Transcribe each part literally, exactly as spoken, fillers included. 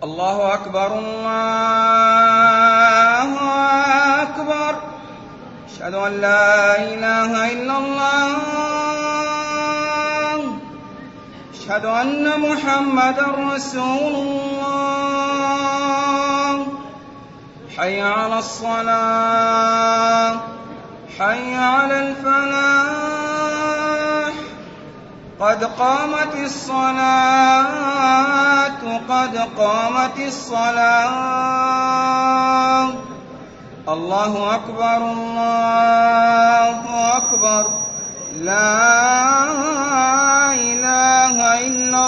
الله أكبر الله أكبر. أشهد أن لا إله إلا الله. أشهد أن محمدا رسول الله. حي على الصلاة، حي على الفلاح، قد قامت الصلاة، قد قامت الصلاة. الله أكبر الله أكبر. لا إله إلا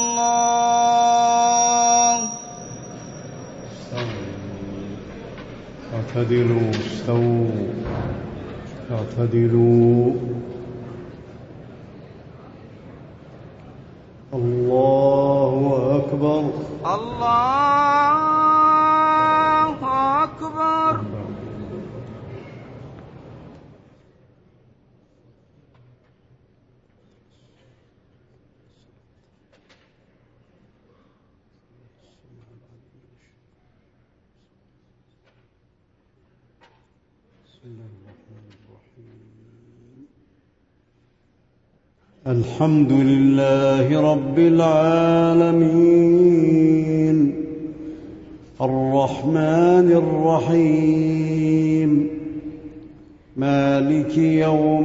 الله. اعتدلوا استووا اعتدلوا. الله أكبر الله أكبر. الحمد لله رب العالمين الرحمن الرحيم مالك يوم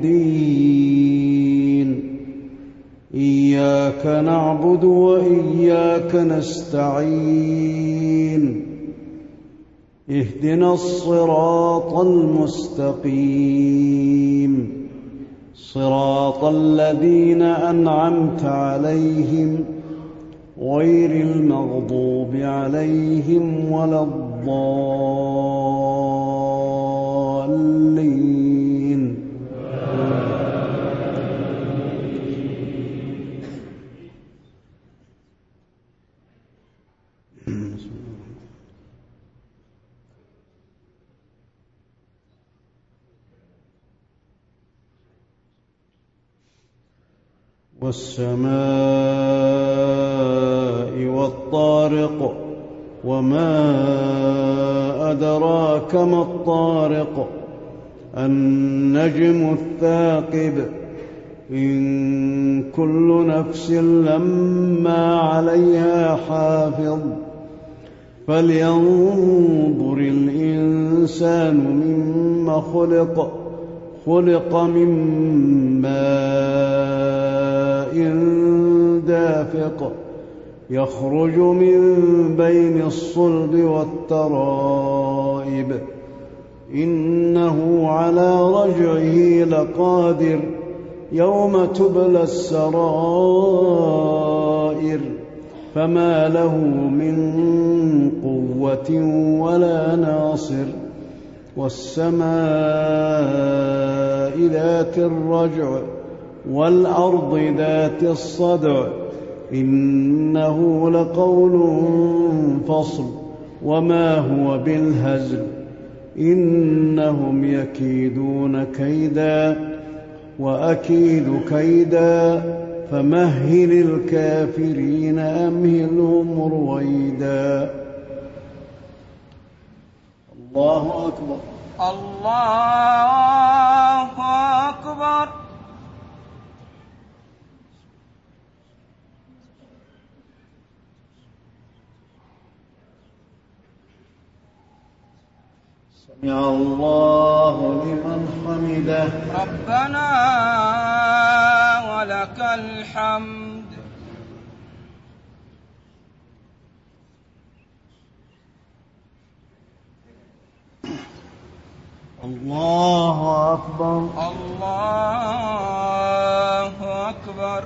الدين. إياك نعبد وإياك نستعين. اهدنا الصراط المستقيم صراط الذين أنعمت عليهم غير المغضوب عليهم ولا الضالين. والسماء والطارق وما أدراك ما الطارق. النجم الثاقب. إن كل نفس لما عليها حافظ. فلينظر الإنسان مما خلق. خلق من ماء دافق يخرج من بين الصلب والترائب. إنه على رجعه لقادر. يوم تبلى السرائر. فما له من قوة ولا ناصر. والسماء ذات الرجع والأرض ذات الصدع. إنه لقول فصل وما هو بالهزل. إنهم يكيدون كيدا وأكيد كيدا. فمهل الكافرين أمهلهم رويدا. الله أكبر الله أكبر. سمع الله لمن حمده. ربنا ولك الحمد. الله أكبر الله أكبر.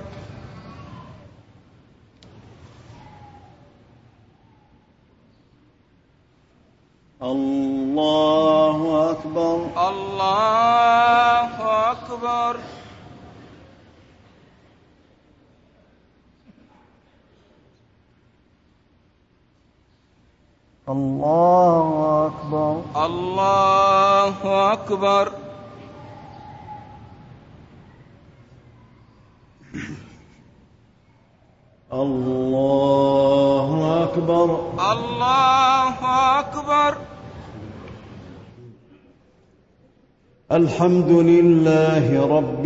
الله أكبر الله أكبر. الله أكبر الله أكبر. الله أكبر. الله أكبر. الحمد لله رب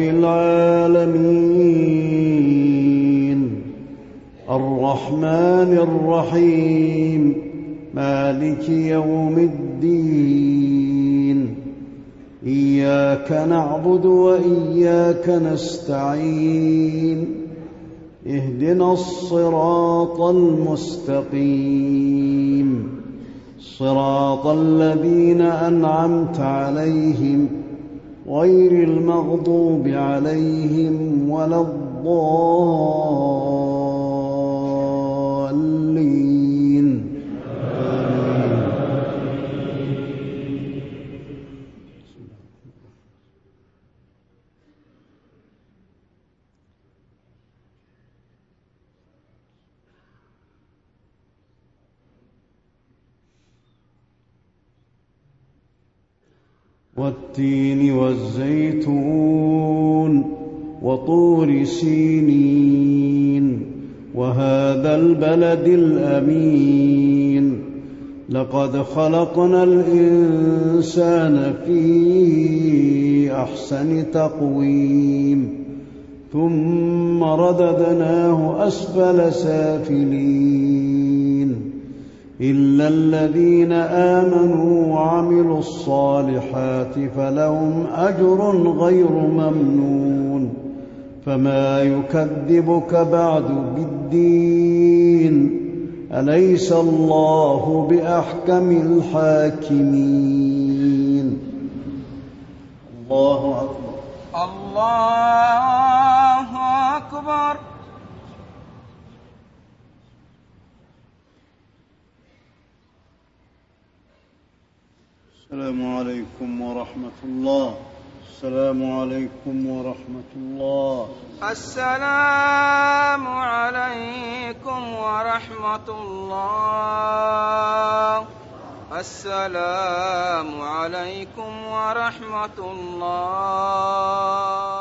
العالمين الرحمن الرحيم مالك يوم الدين إياك نعبد وإياك نستعين اهدنا الصراط المستقيم صراط الذين أنعمت عليهم غير المغضوب عليهم ولا الضالين. والتين والزيتون وطور سينين وهذا البلد الأمين لقد خلقنا الإنسان في أحسن تقويم ثم رددناه أسفل سافلين إلا الذين آمنوا وعملوا الصالحات فلهم أجر غير ممنون فما يكذبك بعد بالدين أليس الله بأحكم الحاكمين. الله أكبر. الله أكبر. السلام عليكم ورحمة الله. السلام عليكم ورحمة الله. السلام عليكم ورحمة الله. السلام عليكم ورحمة الله.